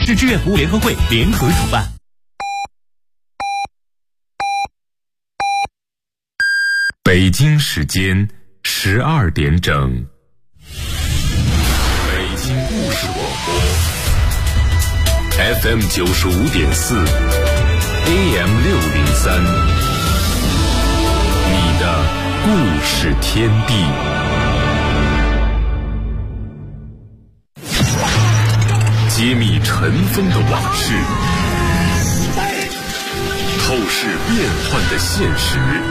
市志愿服务联合会联合主办。 北京时间12点整，北京故事广播 FM 95.4 AM 603，你的故事天地。揭秘尘封的往事，透视变幻的现实，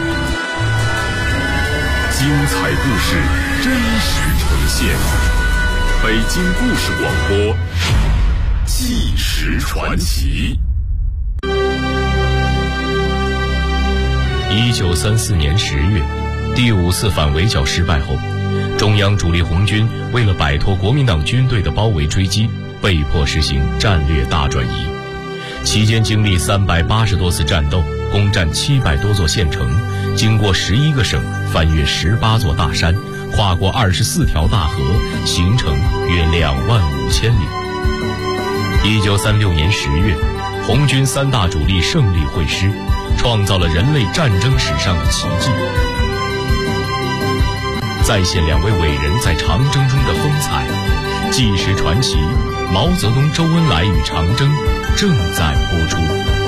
精彩故事真实呈现。北京故事广播，纪实传奇。 1934年10月，第5次反围剿失败后，中央主力红军为了摆脱国民党军队的包围追击，被迫实行战略大转移。期间经历380多次战斗，攻占700多座县城，经过11个省，翻越18座大山，跨过24条大河，行程约25000里。1936年10月，红军3大主力胜利会师，创造了人类战争史上的奇迹。再现2位伟人在长征中的风采，纪实传奇毛泽东、周恩来与长征正在播出。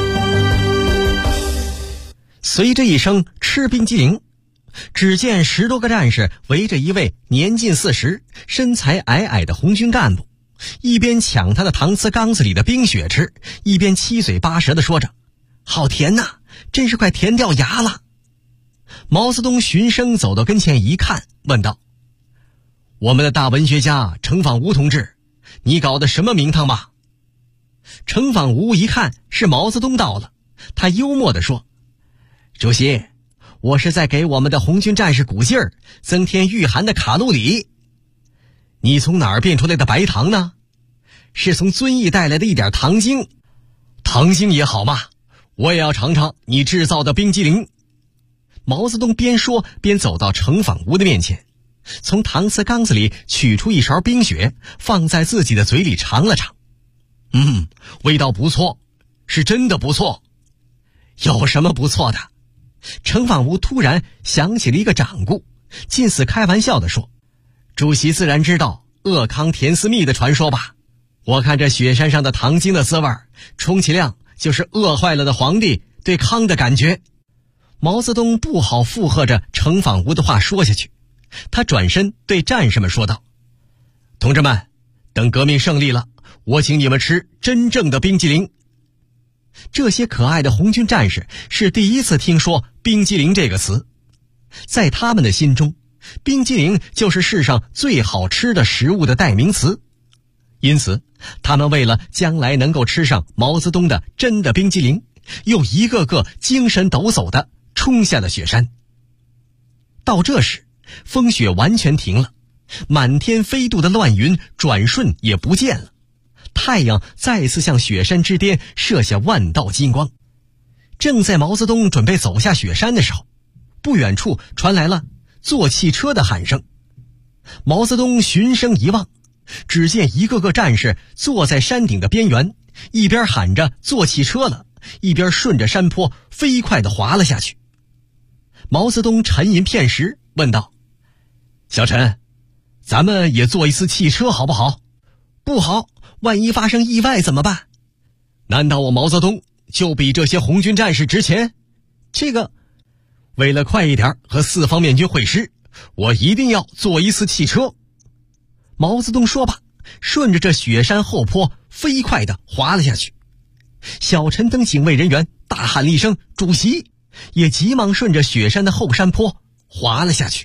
随着一声吃冰激凌，只见10多个战士围着一位年近40、身材矮矮的红军干部，一边抢他的搪瓷缸子里的冰雪吃，一边七嘴八舌地说着：“好甜呐，真是快甜掉牙了。”毛泽东循声走到跟前一看，问道：“我们的大文学家程仿吾同志，你搞的什么名堂嘛？”程仿吾一看是毛泽东到了，他幽默地说：“主席，我是在给我们的红军战士鼓劲儿，增添御寒的卡路里。”“你从哪儿变出来的白糖呢？”“是从遵义带来的一点糖精。”“糖精也好嘛，我也要尝尝你制造的冰激凌。”毛泽东边说边走到程仿吾的面前，从搪瓷缸子里取出一勺冰雪，放在自己的嘴里尝了尝。“味道不错，是真的不错。”“有什么不错的？”程仿吾突然想起了一个掌故，近似开玩笑地说：“主席自然知道鄂康甜丝蜜的传说吧？我看这雪山上的糖精的滋味，充其量就是饿坏了的皇帝对康的感觉。”毛泽东不好附和着程仿吾的话说下去，他转身对战士们说道：“同志们，等革命胜利了，我请你们吃真正的冰激凌。”这些可爱的红军战士是第一次听说冰激凌这个词，在他们的心中，冰激凌就是世上最好吃的食物的代名词。因此，他们为了将来能够吃上毛泽东的真的冰激凌，又一个个精神抖擞地冲下了雪山。到这时，风雪完全停了，满天飞渡的乱云转瞬也不见了，太阳再次向雪山之巅射下万道金光。正在毛泽东准备走下雪山的时候，不远处传来了坐汽车的喊声。毛泽东循声一望，只见一个个战士坐在山顶的边缘，一边喊着坐汽车了，一边顺着山坡飞快地滑了下去。毛泽东沉吟片时问道：“小陈，咱们也坐一次汽车好不好？”“不好，万一发生意外怎么办？”“难道我毛泽东就比这些红军战士值钱？这个，为了快一点和四方面军会师，我一定要坐一次汽车。”毛泽东说罢，顺着这雪山后坡飞快地滑了下去。小陈等警卫人员大喊了一声“主席”，也急忙顺着雪山的后山坡滑了下去。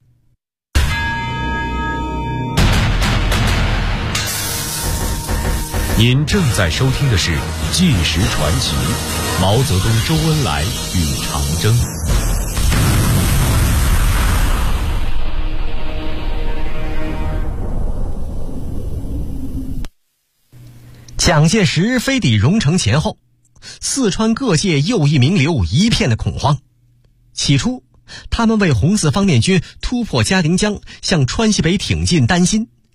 您正在收听的是《纪实传奇》，毛泽东、周恩来与长征。 蒋介石飞抵荣城前后，四川各界右翼名流一片的恐慌。起初，他们为红四方面军突破嘉陵江向川西北挺进担心，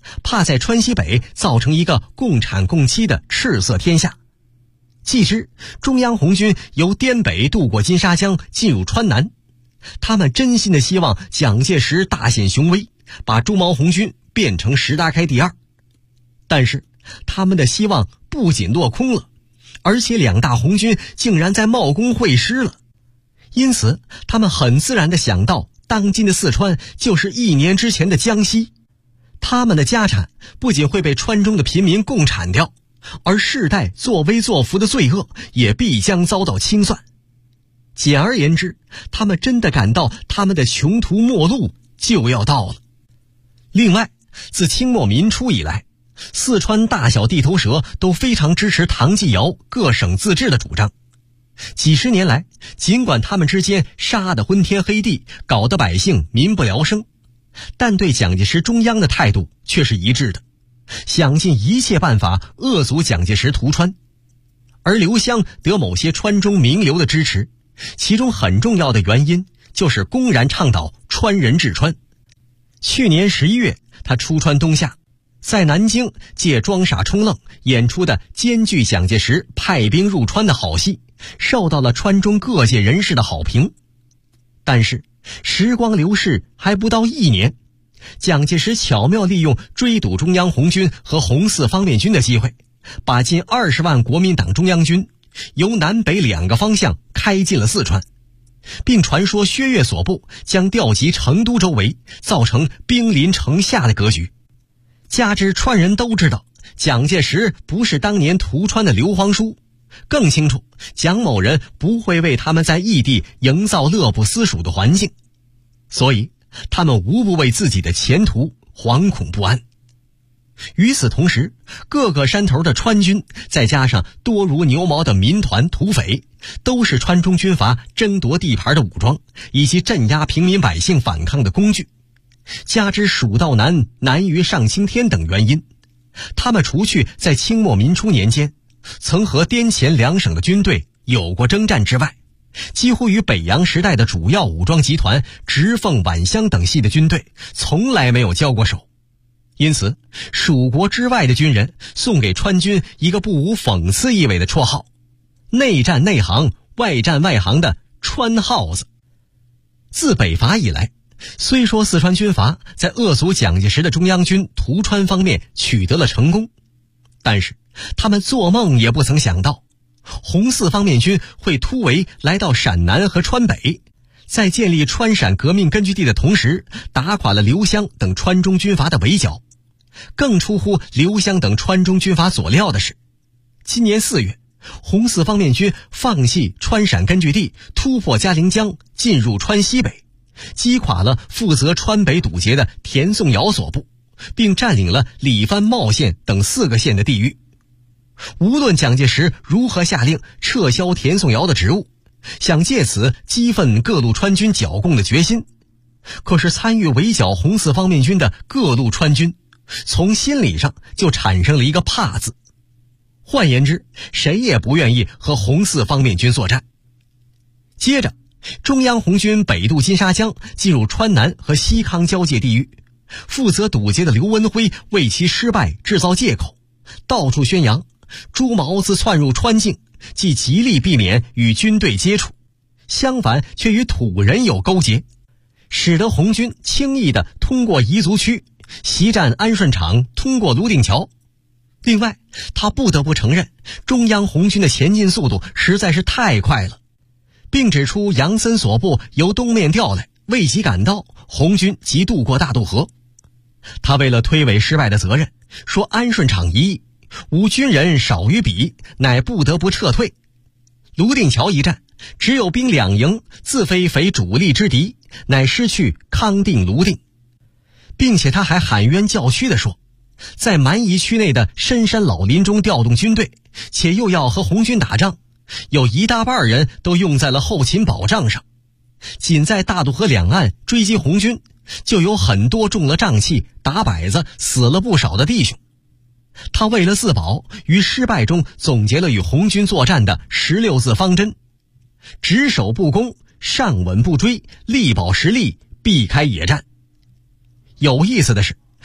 怕在川西北造成一个共产共妻的赤色天下。既知中央红军由滇北渡过金沙江进入川南，他们真心的希望蒋介石大显雄威，把朱毛红军变成石达开第二。但是他们的希望不仅落空了，而且两大红军竟然在茂功会师了。因此他们很自然地想到，当今的四川就是1年之前的江西，他们的家产不仅会被川中的平民共产掉，而世代作威作福的罪恶也必将遭到清算。简而言之，他们真的感到他们的穷途末路就要到了。另外，自清末民初以来，四川大小地头蛇都非常支持唐继尧各省自治的主张。几十年来，尽管他们之间杀得昏天黑地，搞得百姓民不聊生，但对蒋介石中央的态度却是一致的，想尽一切办法遏阻蒋介石屠川。而刘湘得某些川中名流的支持，其中很重要的原因就是公然倡导川人治川。去年11月，他出川东下，在南京借装傻充愣演出的兼具蒋介石派兵入川的好戏，受到了川中各界人士的好评。但是时光流逝还不到1年，蒋介石巧妙利用追堵中央红军和红四方面军的机会，把近20万国民党中央军由南北2个方向开进了四川，并传说薛岳所部将调集成都周围，造成兵临城下的格局。加之川人都知道蒋介石不是当年屠川的刘皇叔，更清楚蒋某人不会为他们在异地营造乐不思蜀的环境，所以他们无不为自己的前途惶恐不安。与此同时，各个山头的川军再加上多如牛毛的民团土匪，都是川中军阀争夺地盘的武装，以及镇压平民百姓反抗的工具。加之蜀道难难于上青天等原因，他们除去在清末民初年间曾和滇黔2省的军队有过征战之外，几乎与北洋时代的主要武装集团直奉皖湘等系的军队从来没有交过手。因此蜀国之外的军人送给川军一个不无讽刺意味的绰号，内战内行外战外行的川耗子。自北伐以来，虽说四川军阀在遏阻蒋介石的中央军屠川方面取得了成功，但是他们做梦也不曾想到，红四方面军会突围来到陕南和川北，在建立川陕革命根据地的同时，打垮了刘湘等川中军阀的围剿。更出乎刘湘等川中军阀所料的是，今年4月，红四方面军放弃川陕根据地，突破嘉陵江，进入川西北，击垮了负责川北堵截的田颂尧所部，并占领了理番茂县等4个县的地域。无论蒋介石如何下令撤销田颂尧的职务，想借此激愤各路川军剿共的决心，可是参与围剿红四方面军的各路川军从心理上就产生了一个怕字。换言之，谁也不愿意和红四方面军作战。接着，中央红军北渡金沙江，进入川南和西康交界地域，负责堵截的刘文辉为其失败制造借口，到处宣扬朱毛自窜入川境，既极力避免与军队接触，相反却与土人有勾结，使得红军轻易地通过彝族区，袭占安顺场，通过泸定桥。另外，他不得不承认中央红军的前进速度实在是太快了，并指出杨森所部由东面调来，未及赶到，红军即渡过大渡河。他为了推诿失败的责任，说安顺场一役无军人少于彼，乃不得不撤退。泸定桥一战，只有兵2营，自非主力之敌，乃失去康定、泸定。并且他还喊冤叫屈地说，在蛮夷区内的深山老林中调动军队，且又要和红军打仗，有一大半人都用在了后勤保障上。仅在大渡河两岸追击红军，就有很多中了瘴气、打摆子、死了不少的弟兄。他为了自保，于失败中总结了与红军作战的16字方针：直守不攻，上稳不追，力保实力，避开野战。有意思的是，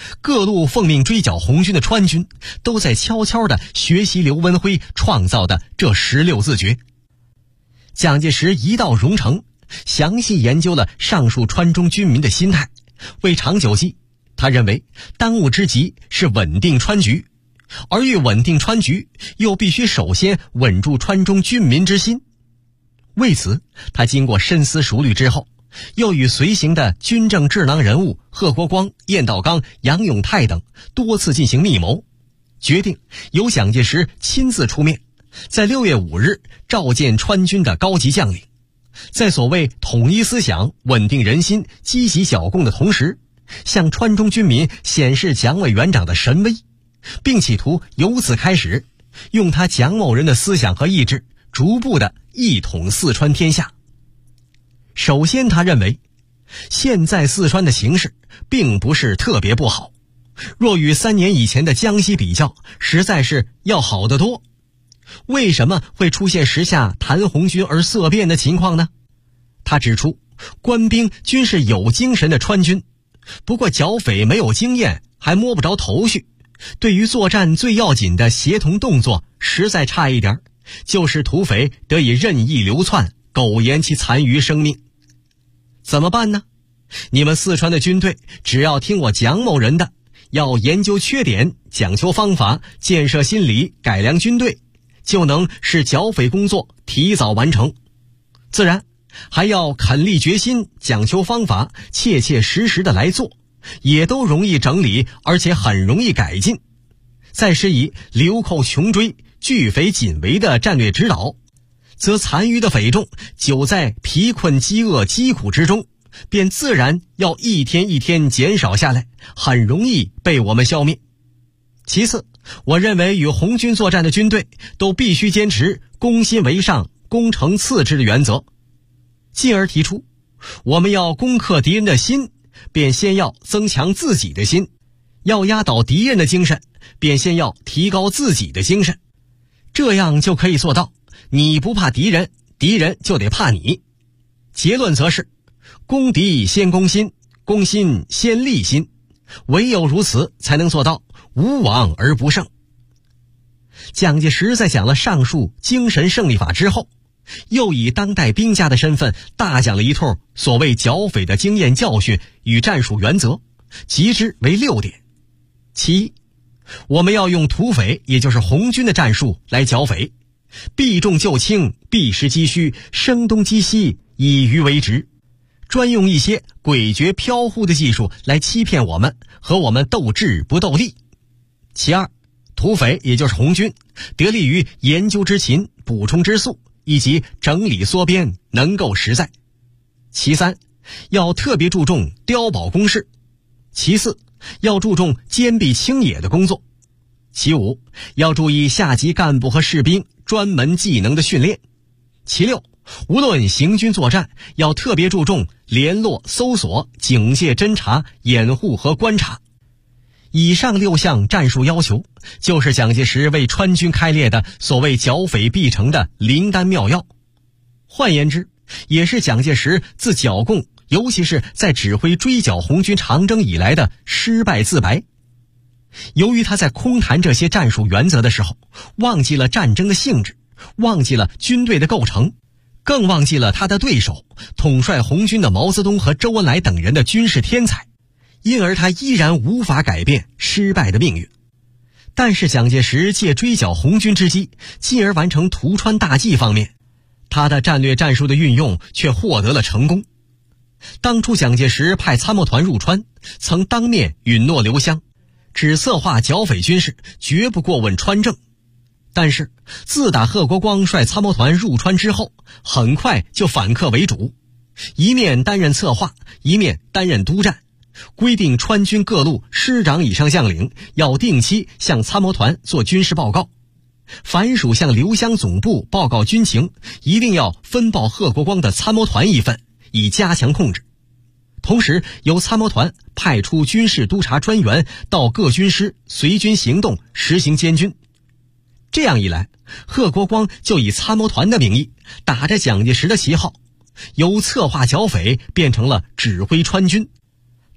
各路奉命追剿红军的川军都在悄悄地学习刘文辉创造的这16字诀。蒋介石一到荣城，详细研究了上述川中军民的心态。为长久计，他认为当务之急是稳定川局，而欲稳定川局，又必须首先稳住川中军民之心。为此，他经过深思熟虑之后，又与随行的军政智囊人物贺国光、晏道刚、杨永泰等多次进行密谋，决定由蒋介石亲自出面，在6月5日召见川军的高级将领，在所谓统一思想、稳定人心、积极剿共的同时，向川中军民显示蒋委员长的神威，并企图由此开始，用他蒋某人的思想和意志，逐步的一统四川天下。首先，他认为现在四川的形势并不是特别不好，若与3年以前的江西比较，实在是要好得多。为什么会出现时下谈红军而色变的情况呢？他指出，官兵均是有精神的川军，不过剿匪没有经验，还摸不着头绪，对于作战最要紧的协同动作实在差一点，就是土匪得以任意流窜，苟延其残余生命。怎么办呢？你们四川的军队只要听我蒋某人的，要研究缺点，讲求方法，建设心理，改良军队，就能使剿匪工作提早完成。自然还要肯立决心，讲求方法，切切实实的来做，也都容易整理，而且很容易改进。再施以流寇穷追、拒匪紧围的战略指导，则残余的匪众久在疲困饥饿疾苦之中，便自然要一天一天减少下来，很容易被我们消灭。其次，我认为与红军作战的军队都必须坚持攻心为上、攻城次之的原则，进而提出我们要攻克敌人的心，便先要增强自己的心；要压倒敌人的精神，便先要提高自己的精神。这样就可以做到你不怕敌人，敌人就得怕你。结论则是攻敌先攻心，攻心先立心，唯有如此才能做到无往而不胜。蒋介石在讲了上述精神胜利法之后，又以当代兵家的身份大讲了一通所谓剿匪的经验教训与战术原则，集之为6点。其一，我们要用土匪，也就是红军的战术来剿匪，避重就轻，避实击虚，声东击西，以鱼为直，专用一些诡谲飘忽的技术来欺骗我们，和我们斗智不斗力。其二，土匪也就是红军得力于研究之勤、补充之速以及整理缩编，能够实在。其三，要特别注重碉堡工事。其四，要注重坚壁清野的工作。其五，要注意下级干部和士兵专门技能的训练。其六，无论行军作战，要特别注重联络、搜索、警戒、侦察、掩护和观察。以上6项战术要求，就是蒋介石为川军开列的所谓剿匪必成的灵丹妙药。换言之，也是蒋介石自剿共，尤其是在指挥追剿红军长征以来的失败自白。由于他在空谈这些战术原则的时候，忘记了战争的性质，忘记了军队的构成，更忘记了他的对手统帅红军的毛泽东和周恩来等人的军事天才，因而他依然无法改变失败的命运。但是蒋介石借追剿红军之机，进而完成屠川大计方面，他的战略战术的运用却获得了成功。当初蒋介石派参谋团入川，曾当面允诺刘湘，只策划剿匪军事，绝不过问川政。但是自打贺国光率参谋团入川之后，很快就反客为主，一面担任策划，一面担任督战，规定川军各路师长以上将领要定期向参谋团做军事报告，凡属向刘湘总部报告军情，一定要分报贺国光的参谋团一份，以加强控制。同时由参谋团派出军事督察专员到各军师随军行动，实行监军。这样一来，贺国光就以参谋团的名义，打着蒋介石的旗号，由策划剿匪变成了指挥川军。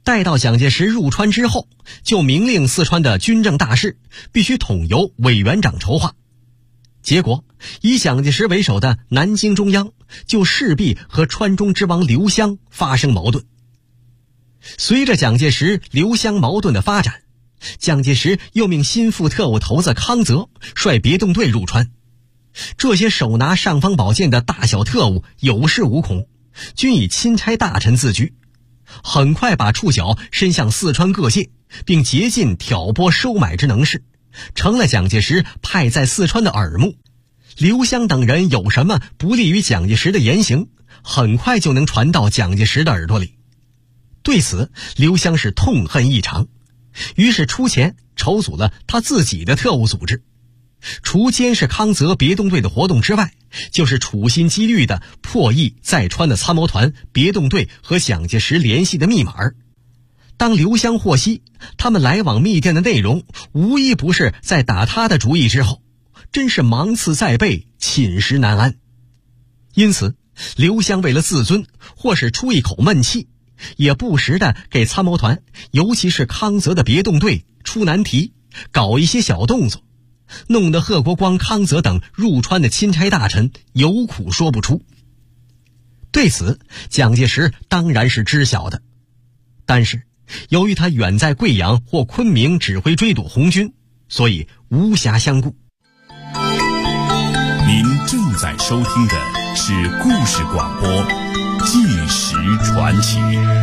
待到蒋介石入川之后，就明令四川的军政大事必须统由委员长筹划。结果以蒋介石为首的南京中央就势必和川中之王刘湘发生矛盾。随着蒋介石刘湘矛盾的发展，蒋介石又命心腹特务头子康泽率别动队入川。这些手拿尚方宝剑的大小特务有恃无恐，均以钦差大臣自居，很快把触角伸向四川各界，并竭尽挑拨收买之能事，成了蒋介石派在四川的耳目。刘湘等人有什么不利于蒋介石的言行，很快就能传到蒋介石的耳朵里。对此，刘湘是痛恨异常，于是出钱筹组了他自己的特务组织，除监视康泽别动队的活动之外，就是处心积虑地破译在川的参谋团、别动队和蒋介石联系的密码。当刘湘获悉他们来往密电的内容无一不是在打他的主意之后，真是芒刺在背，寝食难安。因此刘湘为了自尊，或是出一口闷气，也不时地给参谋团，尤其是康泽的别动队出难题，搞一些小动作，弄得贺国光、康泽等入川的钦差大臣有苦说不出。对此，蒋介石当然是知晓的，但是由于他远在贵阳或昆明指挥追堵红军，所以无暇相顾。 您正在收听的是故事广播《纪实传奇》。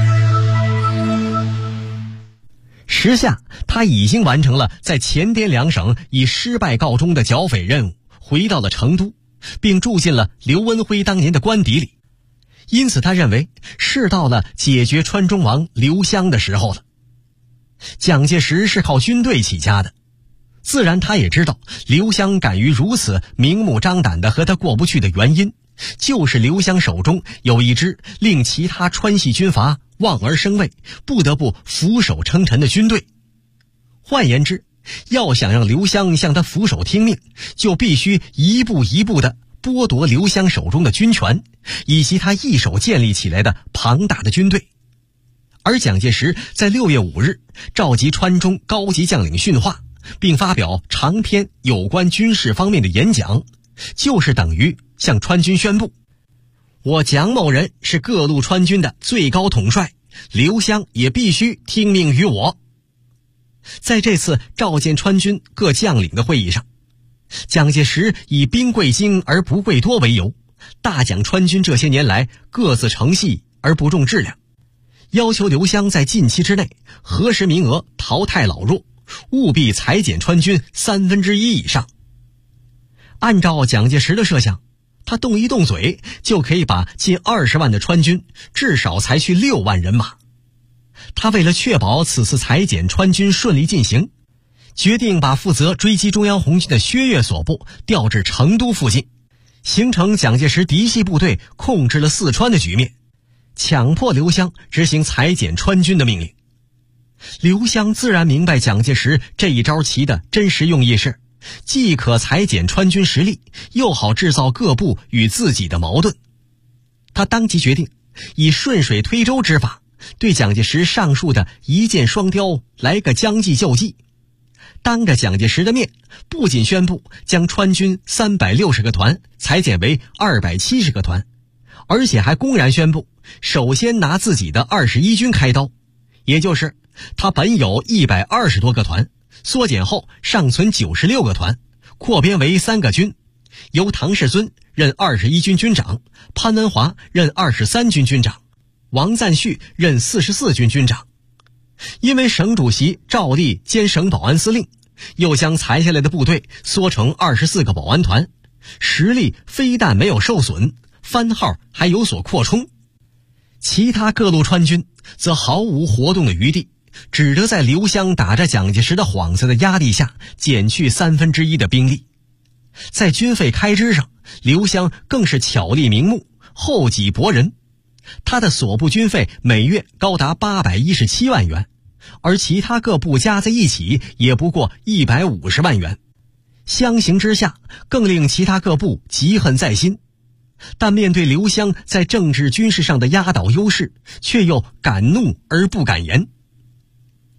时下他已经完成了在前滇两省以失败告终的剿匪任务，回到了成都，并住进了刘文辉当年的官邸里。因此他认为是到了解决川中王刘湘的时候了。蒋介石是靠军队起家的，自然他也知道刘湘敢于如此明目张胆地和他过不去的原因，就是刘湘手中有一支令其他川系军阀望而生畏，不得不俯首称臣的军队。换言之，要想让刘湘向他俯首听命，就必须一步一步地剥夺刘湘手中的军权，以及他一手建立起来的庞大的军队。而蒋介石在6月5日召集川中高级将领训话，并发表长篇有关军事方面的演讲，就是等于向川军宣布，我蒋某人是各路川军的最高统帅，刘湘也必须听命于我。在这次召见川军各将领的会议上，蒋介石以兵贵精而不贵多为由，大讲川军这些年来各自成细而不重质量，要求刘湘在近期之内核实名额，淘汰老弱，务必裁减川军1/3以上。按照蒋介石的设想，他动一动嘴就可以把近20万的川军至少裁去6万人马。他为了确保此次裁减川军顺利进行，决定把负责追击中央红军的薛岳所部调至成都附近，形成蒋介石嫡系部队控制了四川的局面，强迫刘湘执行裁减川军的命令。刘湘自然明白蒋介石这一招棋的真实用意是，既可裁减川军实力，又好制造各部与自己的矛盾。他当即决定以顺水推舟之法，对蒋介石上述的一箭双雕来个将计就计。当着蒋介石的面，不仅宣布将川军360个团裁减为270个团，而且还公然宣布首先拿自己的21军开刀，也就是他本有120多个团，缩减后尚存96个团，扩编为3个军，由唐世尊任21军军长，潘文华任23军军长，王赞煦任44军军长。因为省主席照例兼省保安司令，又将裁下来的部队缩成24个保安团，实力非但没有受损，番号还有所扩充。其他各路川军则毫无活动的余地，只得在刘湘打着蒋介石的幌子的压力下减去1/3的兵力。在军费开支上，刘湘更是巧立名目，厚己薄人。他的所部军费每月高达817万元，而其他各部加在一起也不过150万元。相形之下，更令其他各部嫉恨在心。但面对刘湘在政治军事上的压倒优势，却又敢怒而不敢言。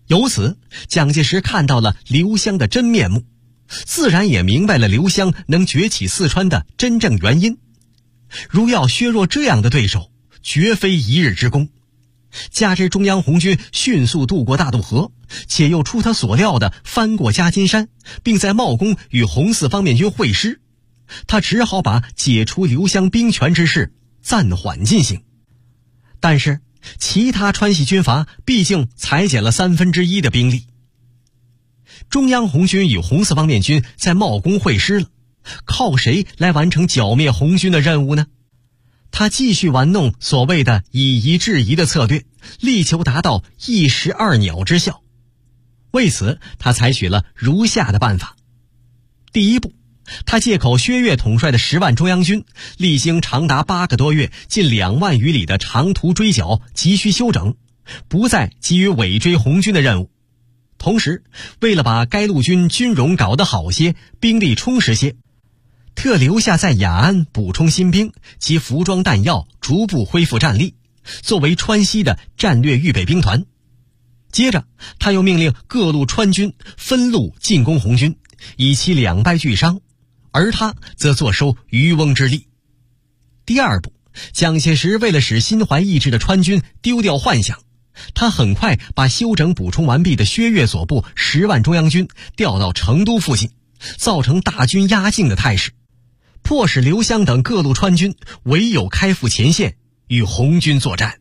由此，蒋介石看到了刘湘的真面目，自然也明白了刘湘能崛起四川的真正原因。如要削弱这样的对手，绝非一日之功。加之中央红军迅速渡过大渡河，且又出他所料的翻过夹金山，并在茂功与红四方面军会师，他只好把解除刘湘兵权之事暂缓进行。但是其他川系军阀毕竟裁减了1/3的兵力。中央红军与红四方面军在茂功会师了，靠谁来完成剿灭红军的任务呢？他继续玩弄所谓的以夷制夷的策略，力求达到一石二鸟之效。为此，他采取了如下的办法。第一步，他借口薛岳统帅的10万中央军历经长达8个多月、近2万余里的长途追剿，急需休整，不再急于尾追红军的任务。同时，为了把该陆军军容搞得好些，兵力充实些，特留下在雅安补充新兵及服装弹药，逐步恢复战力，作为川西的战略预备兵团。接着，他又命令各路川军分路进攻红军，以其两败俱伤，而他则坐收渔翁之利。第二步，蒋介石为了使心怀意志的川军丢掉幻想，他很快把休整补充完毕的薛岳所部10万中央军调到成都附近，造成大军压境的态势，迫使刘湘等各路川军唯有开赴前线与红军作战。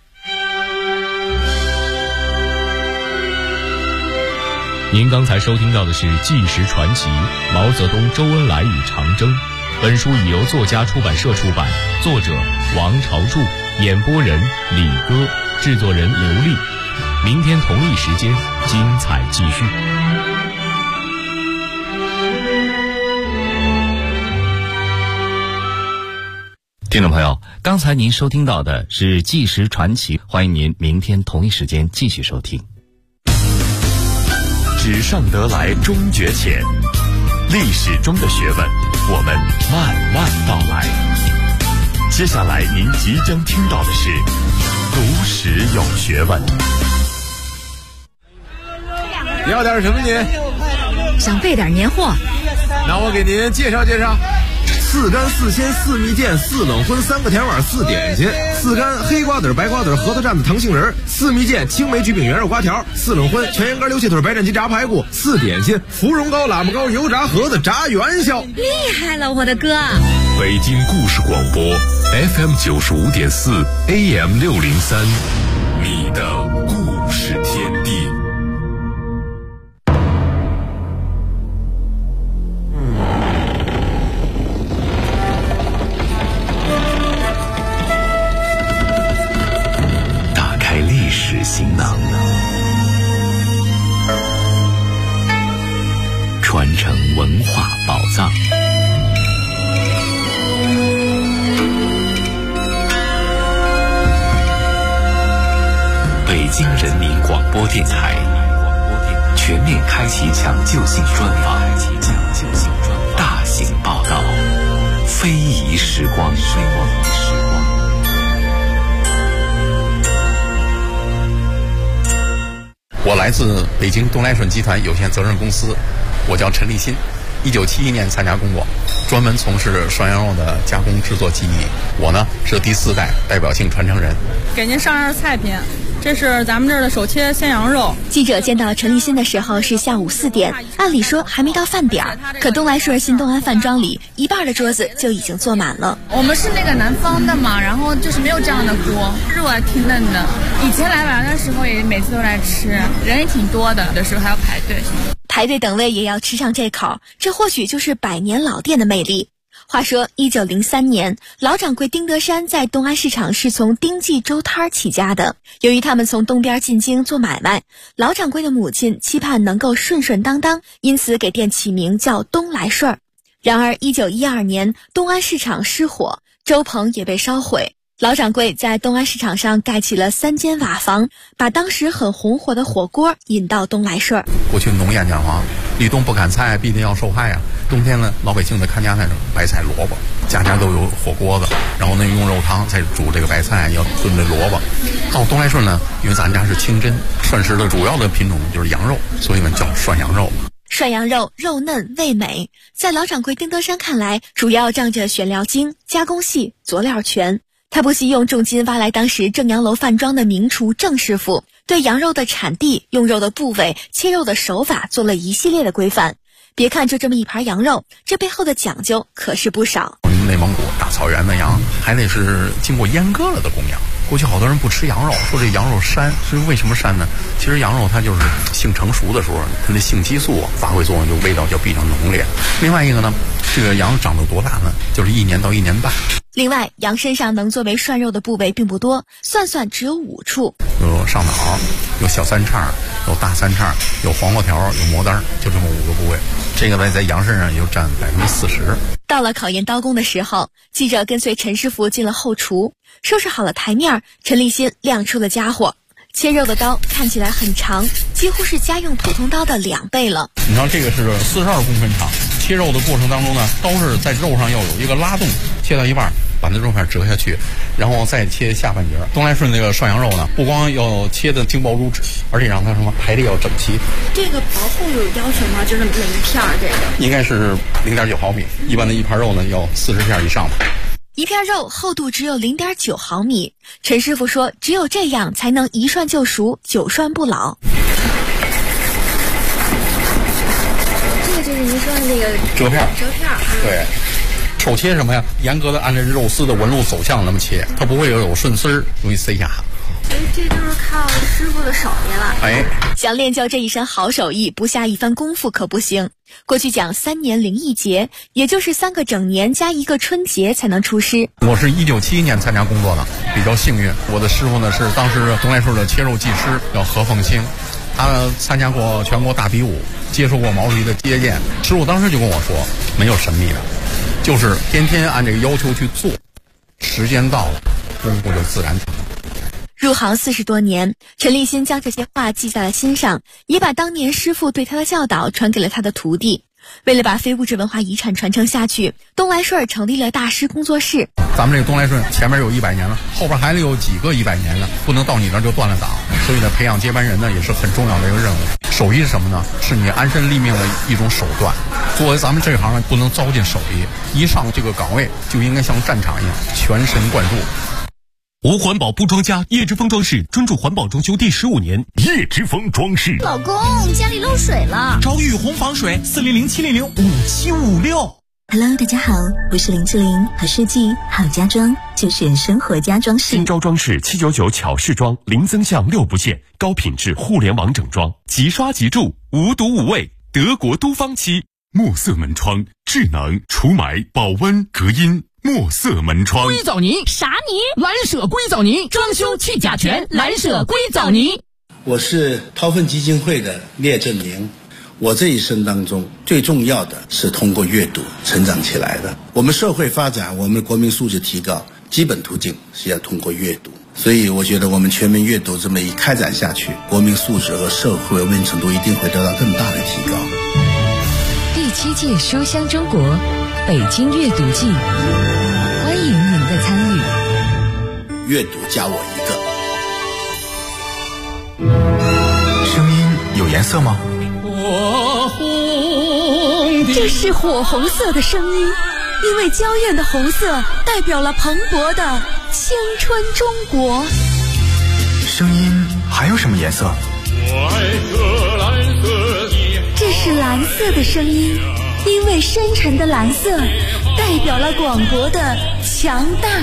您刚才收听到的是《纪实传奇：毛泽东、周恩来与长征》。本书已由作家出版社出版，作者王朝柱，演播人李戈，制作人刘丽。明天同一时间，精彩继续。 听众朋友，刚才您收听到的是《纪实传奇》，欢迎您明天同一时间继续收听。 纸上得来终觉浅，历史中的学问，我们慢慢道来。接下来您即将听到的是读史有学问。 你要点什么您？ 想备点年货。 那我给您介绍介绍。4干4鲜4蜜饯4冷荤3个甜碗4点心，4干黑瓜子白瓜子核桃蘸子糖杏仁，4蜜饯青梅菊饼圆肉瓜条，4冷荤全羊肝溜切腿白斩鸡炸排骨，4点心芙蓉糕喇嘛糕油炸盒子炸元宵。 厉害了，我的哥！ 北京故事广播 FM 95.4 AM 603，你的故事天地。行囊，传承文化宝藏。北京人民广播电台全面开启抢救性专访，大型报道，非遗时光。 我来自北京东来顺集团有限责任公司，我叫陈立新，1971年参加工作，专门从事涮羊肉的加工制作技艺。我呢是第4代代表性传承人。 给您上样菜品，这是咱们这儿的手切鲜羊肉。 记者见到陈立新的时候是下午4点，按理说还没到饭点儿，可东来顺新东安饭庄里一半的桌子就已经坐满了。 我们是那个南方的嘛，然后就是没有这样的锅，肉啊挺嫩的。以前来玩的时候也每次都来吃，人也挺多的，有的时候还要排队。 排队等位也要吃上这口，这或许就是100年老店的魅力。话说1903年，老掌柜丁德山在东安市场是从丁记粥摊起家的。由于他们从东边进京做买卖，老掌柜的母亲期盼能够顺顺当当，因此给店起名叫东来顺儿。然而1912年东安市场失火，粥棚也被烧毁。 老掌柜在东安市场上盖起了3间瓦房，把当时很红火的火锅引到东来顺。 过去农谚讲话，立冬不砍菜，必定要受害啊。冬天呢，老百姓的看家那种白菜萝卜，家家都有火锅子，然后呢用肉汤再煮这个白菜，要炖这萝卜。到东来顺呢，因为咱家是清真，涮食的主要的品种就是羊肉，所以呢叫涮羊肉。 涮羊肉肉嫩味美，在老掌柜丁德山看来，主要仗着选料精、加工细、佐料全。他不惜用重金挖来当时正阳楼饭庄的名厨郑师傅，对羊肉的产地、用肉的部位、切肉的手法做了一系列的规范。别看就这么一盘羊肉，这背后的讲究可是不少。 内蒙古大草原的羊还得是经过阉割了的公羊。过去好多人不吃羊肉，说这羊肉膻，是为什么膻呢？其实羊肉它就是性成熟的时候，它的性激素发挥作用，就味道就比较浓烈。另外一个呢，这个羊长到多大呢？就是1年到1年半。 另外，羊身上能作为涮肉的部位并不多，算算只有5处。 有上脑，有小三叉，有大三叉，有黄瓜条，有魔丹，就这么5个部位。这个在羊身上也就占40%。 到了考验刀工的时候，记者跟随陈师傅进了后厨，收拾好了台面，陈立新亮出了家伙。切肉的刀看起来很长，几乎是家用普通刀的2倍了。 你看这个是42公分长，切肉的过程当中呢，刀是在肉上要有一个拉动，切到一半把那肉片折下去，然后再切下半截。东来顺那个涮羊肉呢，不光要切的精薄如纸，而且让它什么排列要整齐。 这个薄厚有要求吗？就是每一片这个应该是0.9毫米，一般的一盘肉呢要40片以上吧。 一片肉厚度只有0.9毫米，陈师傅说只有这样才能一涮就熟，久涮不老。 这个就是您说的那个折片。 对， 手切什么呀？严格的按照肉丝的纹路走向那么切，它不会有顺丝儿，容易塞下。 所以这就是靠师傅的手艺了。 哎， 想练就这一身好手艺，不下一番功夫可不行。过去讲3年零1节，也就是3个整年加1个春节才能出师。 我是1971年参加工作的，比较幸运。我的师傅呢是当时东来顺的切肉技师，叫何凤清，他参加过全国大比武，接受过毛主席的接见。师傅当时就跟我说，没有神秘的，就是天天按这个要求去做，时间到了，功夫就自然成。 入行40多年，陈立新将这些话记在了心上，也把当年师傅对他的教导传给了他的徒弟。为了把非物质文化遗产传承下去，东来顺成立了大师工作室。 咱们这个东来顺前面有100年了，后边还有几个100年了，不能到你那儿就断了档。所以呢，培养接班人呢也是很重要的一个任务。手艺是什么呢？是你安身立命的一种手段。作为咱们这行呢，不能糟践手艺，一上这个岗位就应该像战场一样全神贯注。 无环保不装家，叶之峰装饰专注环保装修第15年。 叶之峰装饰。 老公，家里漏水了， 找雨虹防水，400-700-5756。 Hello， 大家好，我是林志玲，好设计好家装就选生活家装饰。 新招装饰799巧饰装，零增项6不限，高品质互联网整装，即刷即住，无毒无味，德国都方漆。墨色门窗，智能除霾、保温、隔音。墨色门窗， 硅藻泥啥泥？蓝舍硅藻泥，装修去甲醛，蓝舍硅藻泥。 我是掏粪基金会的聂振明。我这一生当中最重要的是通过阅读成长起来的。我们社会发展，我们国民素质提高，基本途径是要通过阅读。所以我觉得我们全面阅读这么一开展下去，国民素质和社会文明程度一定会得到更大的提高。 第7届书香中国北京阅读季，欢迎您的参与。 阅读加我一个。声音有颜色吗？ 这是火红色的声音，因为娇艳的红色代表了蓬勃的青春中国。 声音还有什么颜色？ 这是蓝色的声音，因为深沉的蓝色代表了广博的强大